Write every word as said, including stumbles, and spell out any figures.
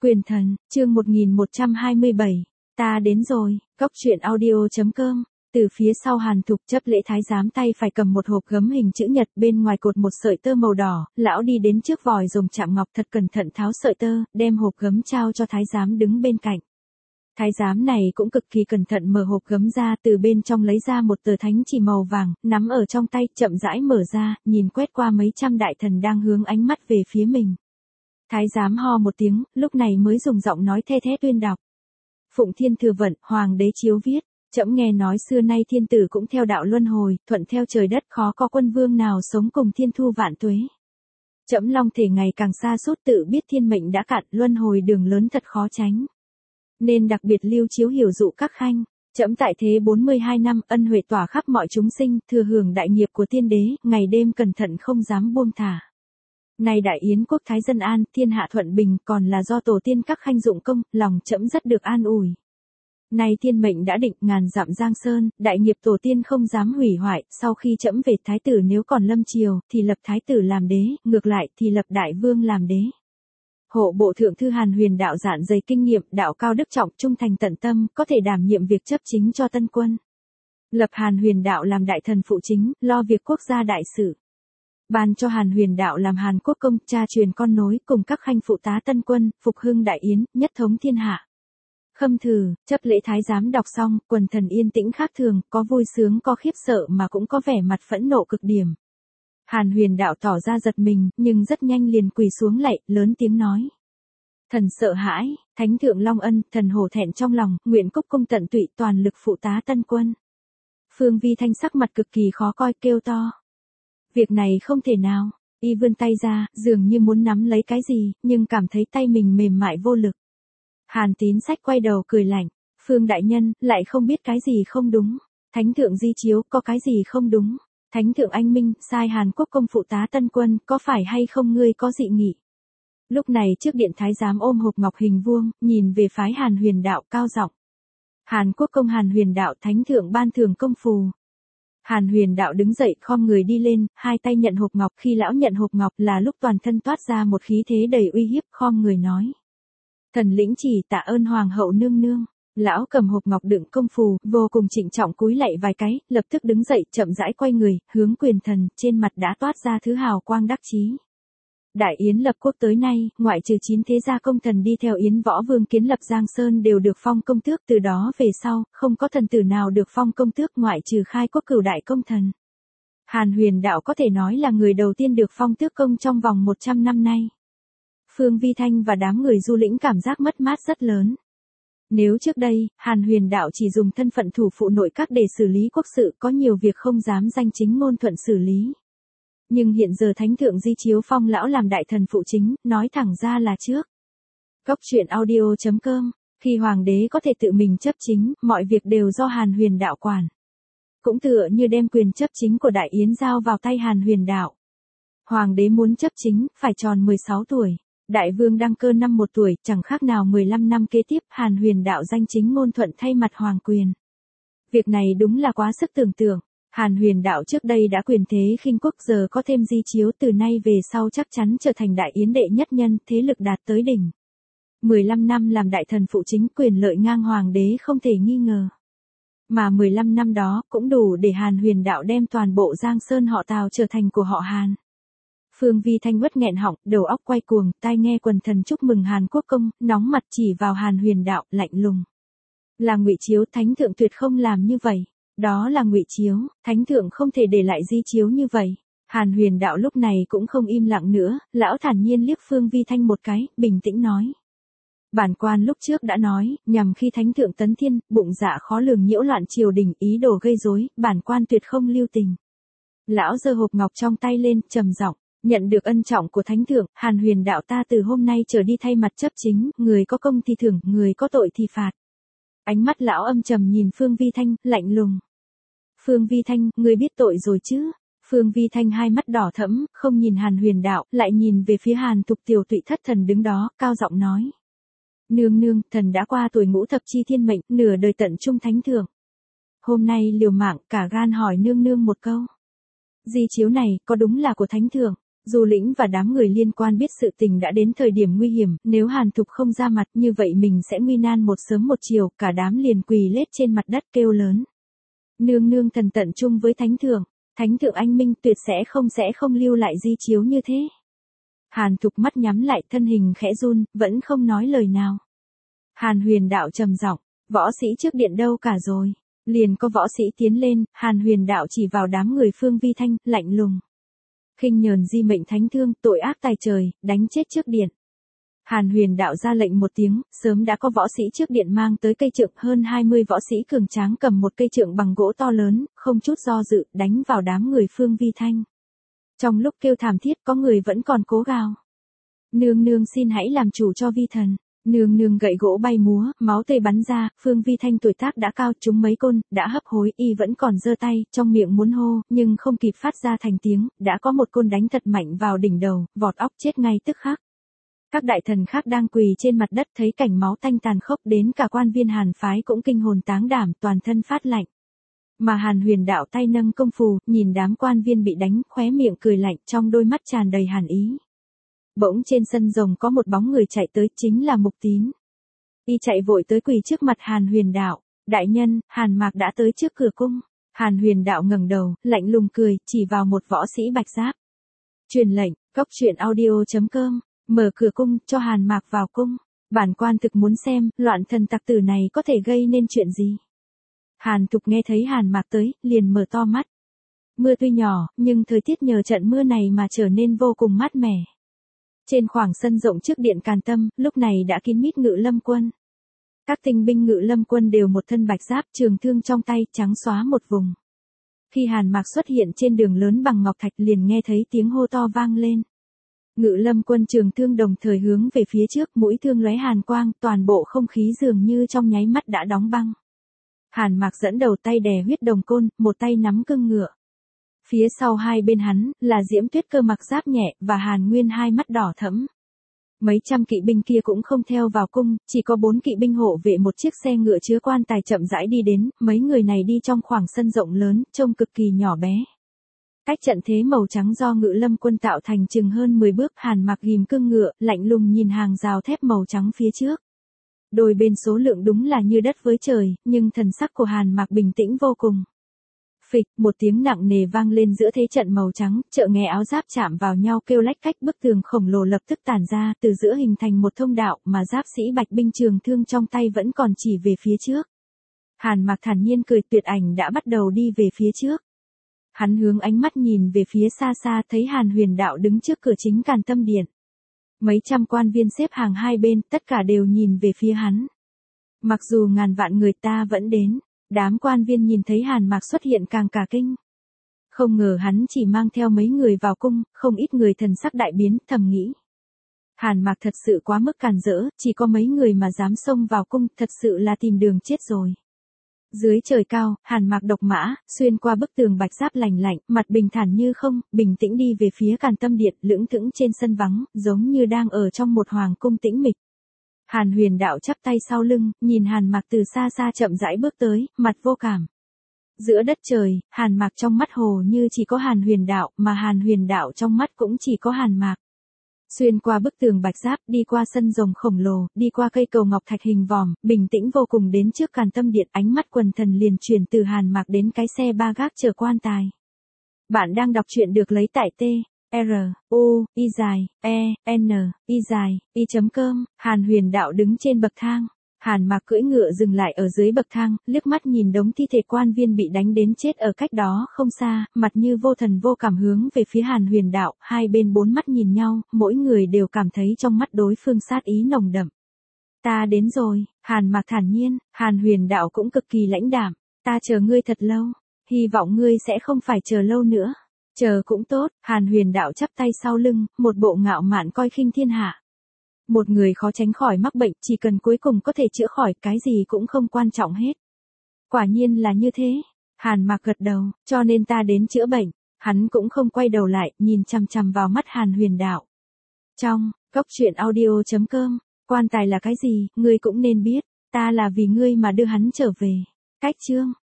Quyền thần, chương một nghìn một trăm hai mươi bảy. Ta đến rồi, Cóc truyện audio.com. Từ phía sau Hàn Thục chấp lễ thái giám tay phải cầm một hộp gấm hình chữ nhật, bên ngoài cột một sợi tơ màu đỏ, lão đi đến trước vòi rồng chạm ngọc thật cẩn thận tháo sợi tơ, đem hộp gấm trao cho thái giám đứng bên cạnh. Thái giám này cũng cực kỳ cẩn thận mở hộp gấm ra, từ bên trong lấy ra một tờ thánh chỉ màu vàng, nắm ở trong tay, chậm rãi mở ra, nhìn quét qua mấy trăm đại thần đang hướng ánh mắt về phía mình. Thái giám ho một tiếng, lúc này mới dùng giọng nói the thé tuyên đọc. Phụng Thiên Thừa Vận, Hoàng đế chiếu viết, trẫm nghe nói xưa nay thiên tử cũng theo đạo luân hồi, thuận theo trời đất, khó có quân vương nào sống cùng thiên thu vạn tuế. Trẫm long thể ngày càng xa suốt, tự biết thiên mệnh đã cạn, luân hồi đường lớn thật khó tránh. Nên đặc biệt lưu chiếu hiểu dụ các khanh. Trẫm tại thế bốn mươi hai năm, ân huệ tỏa khắp mọi chúng sinh, thừa hưởng đại nghiệp của tiên đế, ngày đêm cẩn thận không dám buông thả. Nay đại yến quốc thái dân an, thiên hạ thuận bình, còn là do tổ tiên các khanh dụng công, lòng trẫm rất được an ủi. Nay thiên mệnh đã định, ngàn dặm giang sơn, đại nghiệp tổ tiên không dám hủy hoại, sau khi trẫm về, thái tử nếu còn lâm triều, thì lập thái tử làm đế, ngược lại thì lập đại vương làm đế. Hộ bộ thượng thư Hàn Huyền đạo dạn dày kinh nghiệm, đạo cao đức trọng, trung thành tận tâm, có thể đảm nhiệm việc chấp chính cho tân quân. Lập Hàn Huyền đạo làm đại thần phụ chính, lo việc quốc gia đại sự. Ban cho Hàn Huyền đạo làm Hàn Quốc công, cha truyền con nối, cùng các khanh phụ tá tân quân, phục hưng đại yến, nhất thống thiên hạ. Khâm thử, chấp lễ thái giám đọc xong, quần thần yên tĩnh khác thường, có vui sướng, có khiếp sợ mà cũng có vẻ mặt phẫn nộ cực điểm. Hàn Huyền đạo tỏ ra giật mình, nhưng rất nhanh liền quỳ xuống lạy, lớn tiếng nói. Thần sợ hãi, thánh thượng long ân, thần hổ thẹn trong lòng, nguyện cúc cung tận tụy, toàn lực phụ tá tân quân. Phương Vi Thanh sắc mặt cực kỳ khó coi, kêu to. Việc này không thể nào, y vươn tay ra, dường như muốn nắm lấy cái gì, nhưng cảm thấy tay mình mềm mại vô lực. Hàn Tín Sách quay đầu cười lạnh, Phương đại nhân, lại không biết cái gì không đúng. Thánh thượng di chiếu, có cái gì không đúng. Thánh thượng anh minh, sai Hàn Quốc công phụ tá tân quân, có phải hay không ngươi có dị nghị? Lúc này trước điện thái giám ôm hộp ngọc hình vuông, nhìn về phái Hàn Huyền đạo cao giọng. Hàn Quốc công Hàn Huyền đạo, thánh thượng ban thưởng công phù. Hàn Huyền đạo đứng dậy, khom người đi lên, hai tay nhận hộp ngọc, khi lão nhận hộp ngọc là lúc toàn thân toát ra một khí thế đầy uy hiếp, khom người nói. Thần lĩnh chỉ tạ ơn hoàng hậu nương nương. Lão cầm hộp ngọc đựng công phù, vô cùng trịnh trọng cúi lạy vài cái, lập tức đứng dậy, chậm rãi quay người, hướng quyền thần, trên mặt đã toát ra thứ hào quang đắc chí. Đại yến lập quốc tới nay, ngoại trừ chín thế gia công thần đi theo yến võ vương kiến lập Giang Sơn đều được phong công tước, từ đó về sau, không có thần tử nào được phong công tước ngoại trừ khai quốc cửu đại công thần. Hàn Huyền đạo có thể nói là người đầu tiên được phong tước công trong vòng một trăm năm nay. Phương Vi Thanh và đám người du lĩnh cảm giác mất mát rất lớn. Nếu trước đây, Hàn Huyền đạo chỉ dùng thân phận thủ phụ nội các để xử lý quốc sự, có nhiều việc không dám danh chính ngôn thuận xử lý. Nhưng hiện giờ thánh thượng di chiếu phong lão làm đại thần phụ chính, nói thẳng ra là trước. Cóc truyện audio.com, khi hoàng đế có thể tự mình chấp chính, mọi việc đều do Hàn Huyền đạo quản. Cũng tựa như đem quyền chấp chính của đại yến giao vào tay Hàn Huyền đạo. Hoàng đế muốn chấp chính, phải tròn mười sáu tuổi. Đại vương đăng cơ năm một tuổi, chẳng khác nào mười lăm năm kế tiếp, Hàn Huyền đạo danh chính ngôn thuận thay mặt hoàng quyền. Việc này đúng là quá sức tưởng tượng. Hàn Huyền đạo trước đây đã quyền thế khinh quốc, giờ có thêm di chiếu, từ nay về sau chắc chắn trở thành đại yến đệ nhất nhân, thế lực đạt tới đỉnh. mười lăm năm làm đại thần phụ chính, quyền lợi ngang hoàng đế không thể nghi ngờ. Mà mười lăm năm đó cũng đủ để Hàn Huyền đạo đem toàn bộ Giang Sơn họ Tào trở thành của họ Hàn. Phương Vi Thanh uất nghẹn họng, đầu óc quay cuồng, tai nghe quần thần chúc mừng Hàn Quốc công, nóng mặt chỉ vào Hàn Huyền đạo, lạnh lùng. Là ngụy chiếu, thánh thượng tuyệt không làm như vậy. Đó là ngụy chiếu, thánh thượng không thể để lại di chiếu như vậy. Hàn Huyền đạo lúc này cũng không im lặng nữa, lão thản nhiên liếc Phương Vi Thanh một cái, bình tĩnh nói. Bản quan lúc trước đã nói, nhằm khi thánh thượng tấn thiên, bụng dạ khó lường nhiễu loạn triều đình, ý đồ gây rối, bản quan tuyệt không lưu tình. Lão giơ hộp ngọc trong tay lên, trầm giọng. Nhận được ân trọng của thánh thượng, Hàn Huyền đạo ta từ hôm nay trở đi thay mặt chấp chính, người có công thì thưởng, người có tội thì phạt. Ánh mắt lão âm trầm nhìn Phương Vi Thanh, lạnh lùng. Phương Vi Thanh, ngươi biết tội rồi chứ? Phương Vi Thanh hai mắt đỏ thẫm, không nhìn Hàn Huyền đạo, lại nhìn về phía Hàn Thục tiểu tụy thất thần đứng đó, cao giọng nói. Nương nương, thần đã qua tuổi ngũ thập chi thiên mệnh, nửa đời tận trung thánh thượng. Hôm nay liều mạng, cả gan hỏi nương nương một câu. Di chiếu này, có đúng là của thánh thượng? Du Lĩnh và đám người liên quan biết sự tình đã đến thời điểm nguy hiểm, nếu Hàn Thục không ra mặt như vậy mình sẽ nguy nan một sớm một chiều, cả đám liền quỳ lết trên mặt đất kêu lớn. Nương nương thần tận chung với thánh thượng, thánh thượng anh minh tuyệt sẽ không sẽ không lưu lại di chiếu như thế. Hàn Thục mắt nhắm lại, thân hình khẽ run, vẫn không nói lời nào. Hàn Huyền Đạo trầm giọng, võ sĩ trước điện đâu cả rồi. Liền có võ sĩ tiến lên, Hàn Huyền Đạo chỉ vào đám người Phương Vi Thanh, lạnh lùng. Khinh nhờn di mệnh thánh thương, tội ác tài trời, đánh chết trước điện. Hàn Huyền Đạo ra lệnh một tiếng, sớm đã có võ sĩ trước điện mang tới cây trượng, hơn hai mươi võ sĩ cường tráng cầm một cây trượng bằng gỗ to lớn, không chút do dự, đánh vào đám người Phương Vi Thanh. Trong lúc kêu thảm thiết có người vẫn còn cố gào. Nương nương xin hãy làm chủ cho vi thần. Nương nương gậy gỗ bay múa, máu tươi bắn ra, Phương Vi Thanh tuổi tác đã cao, trúng mấy côn, đã hấp hối, y vẫn còn giơ tay, trong miệng muốn hô, nhưng không kịp phát ra thành tiếng, đã có một côn đánh thật mạnh vào đỉnh đầu, vọt óc chết ngay tức khắc. Các đại thần khác đang quỳ trên mặt đất thấy cảnh máu tanh tàn khốc, đến cả quan viên Hàn phái cũng kinh hồn táng đảm, toàn thân phát lạnh. Mà Hàn Huyền Đạo tay nâng công phù, nhìn đám quan viên bị đánh, khóe miệng cười lạnh, trong đôi mắt tràn đầy hàn ý. Bỗng trên sân rồng có một bóng người chạy tới, chính là Mục Tín. Y chạy vội tới quỳ trước mặt Hàn Huyền Đạo, đại nhân, Hàn Mạc đã tới trước cửa cung. Hàn Huyền Đạo ngẩng đầu, lạnh lùng cười, chỉ vào một võ sĩ bạch giáp. Truyền lệnh, cốc truyện audio chấm com, mở cửa cung, cho Hàn Mạc vào cung. Bản quan thực muốn xem, loạn thần tặc tử này có thể gây nên chuyện gì. Hàn Thục nghe thấy Hàn Mạc tới, liền mở to mắt. Mưa tuy nhỏ, nhưng thời tiết nhờ trận mưa này mà trở nên vô cùng mát mẻ. Trên khoảng sân rộng trước điện Càn Tâm, lúc này đã kín mít Ngự Lâm quân. Các tinh binh Ngự Lâm quân đều một thân bạch giáp, trường thương trong tay, trắng xóa một vùng. Khi Hàn Mạc xuất hiện trên đường lớn bằng ngọc thạch liền nghe thấy tiếng hô to vang lên. Ngự Lâm quân trường thương đồng thời hướng về phía trước, mũi thương lóe hàn quang, toàn bộ không khí dường như trong nháy mắt đã đóng băng. Hàn Mạc dẫn đầu tay đè huyết đồng côn, một tay nắm cương ngựa. Phía sau hai bên hắn, là Diễm Tuyết Cơ mặc giáp nhẹ, và Hàn Nguyên hai mắt đỏ thẫm. Mấy trăm kỵ binh kia cũng không theo vào cung, chỉ có bốn kỵ binh hộ vệ một chiếc xe ngựa chứa quan tài chậm rãi đi đến, mấy người này đi trong khoảng sân rộng lớn, trông cực kỳ nhỏ bé. Cách trận thế màu trắng do Ngự Lâm quân tạo thành chừng hơn mười bước, Hàn Mạc ghim cương ngựa, lạnh lùng nhìn hàng rào thép màu trắng phía trước. Đôi bên số lượng đúng là như đất với trời, nhưng thần sắc của Hàn Mạc bình tĩnh vô cùng. Phịch, một tiếng nặng nề vang lên giữa thế trận màu trắng, chợ nghe áo giáp chạm vào nhau kêu lách cách, bức tường khổng lồ lập tức tản ra, từ giữa hình thành một thông đạo, mà giáp sĩ bạch binh trường thương trong tay vẫn còn chỉ về phía trước. Hàn Mạc thản nhiên cười, tuyệt ảnh đã bắt đầu đi về phía trước. Hắn hướng ánh mắt nhìn về phía xa xa, thấy Hàn Huyền Đạo đứng trước cửa chính Càn Tâm điện. Mấy trăm quan viên xếp hàng hai bên, tất cả đều nhìn về phía hắn. Mặc dù ngàn vạn người ta vẫn đến, đám quan viên nhìn thấy Hàn Mạc xuất hiện càng cả kinh. Không ngờ hắn chỉ mang theo mấy người vào cung, không ít người thần sắc đại biến, thầm nghĩ. Hàn Mạc thật sự quá mức càn rỡ, chỉ có mấy người mà dám xông vào cung, thật sự là tìm đường chết rồi. Dưới trời cao, Hàn Mạc độc mã, xuyên qua bức tường bạch giáp lành lạnh, mặt bình thản như không, bình tĩnh đi về phía Càn Tâm điện, lững thững trên sân vắng, giống như đang ở trong một hoàng cung tĩnh mịch. Hàn Huyền Đạo chắp tay sau lưng, nhìn Hàn Mạc từ xa xa chậm rãi bước tới, mặt vô cảm. Giữa đất trời, Hàn Mạc trong mắt hồ như chỉ có Hàn Huyền Đạo, mà Hàn Huyền Đạo trong mắt cũng chỉ có Hàn Mạc. Xuyên qua bức tường bạch giáp, đi qua sân rồng khổng lồ, đi qua cây cầu ngọc thạch hình vòm, bình tĩnh vô cùng đến trước Càn Tâm điện, ánh mắt quần thần liền chuyển từ Hàn Mạc đến cái xe ba gác chở quan tài. Bạn đang đọc truyện được lấy tại T. R, U, Y dài, E, N, Y dài, Y chấm com, Hàn Huyền Đạo đứng trên bậc thang. Hàn Mạc cưỡi ngựa dừng lại ở dưới bậc thang, liếc mắt nhìn đống thi thể quan viên bị đánh đến chết ở cách đó không xa, mặt như vô thần vô cảm hướng về phía Hàn Huyền Đạo, hai bên bốn mắt nhìn nhau, mỗi người đều cảm thấy trong mắt đối phương sát ý nồng đậm. Ta đến rồi, Hàn Mạc thản nhiên, Hàn Huyền Đạo cũng cực kỳ lãnh đạm, ta chờ ngươi thật lâu, hy vọng ngươi sẽ không phải chờ lâu nữa. Chờ cũng tốt, Hàn Huyền Đạo chắp tay sau lưng, một bộ ngạo mạn coi khinh thiên hạ. Một người khó tránh khỏi mắc bệnh, chỉ cần cuối cùng có thể chữa khỏi, cái gì cũng không quan trọng hết. Quả nhiên là như thế. Hàn Mạc gật đầu, cho nên ta đến chữa bệnh. Hắn cũng không quay đầu lại, nhìn chằm chằm vào mắt Hàn Huyền Đạo. Trong, cốc truyện audio chấm com, quan tài là cái gì, ngươi cũng nên biết, ta là vì ngươi mà đưa hắn trở về. Cách chương.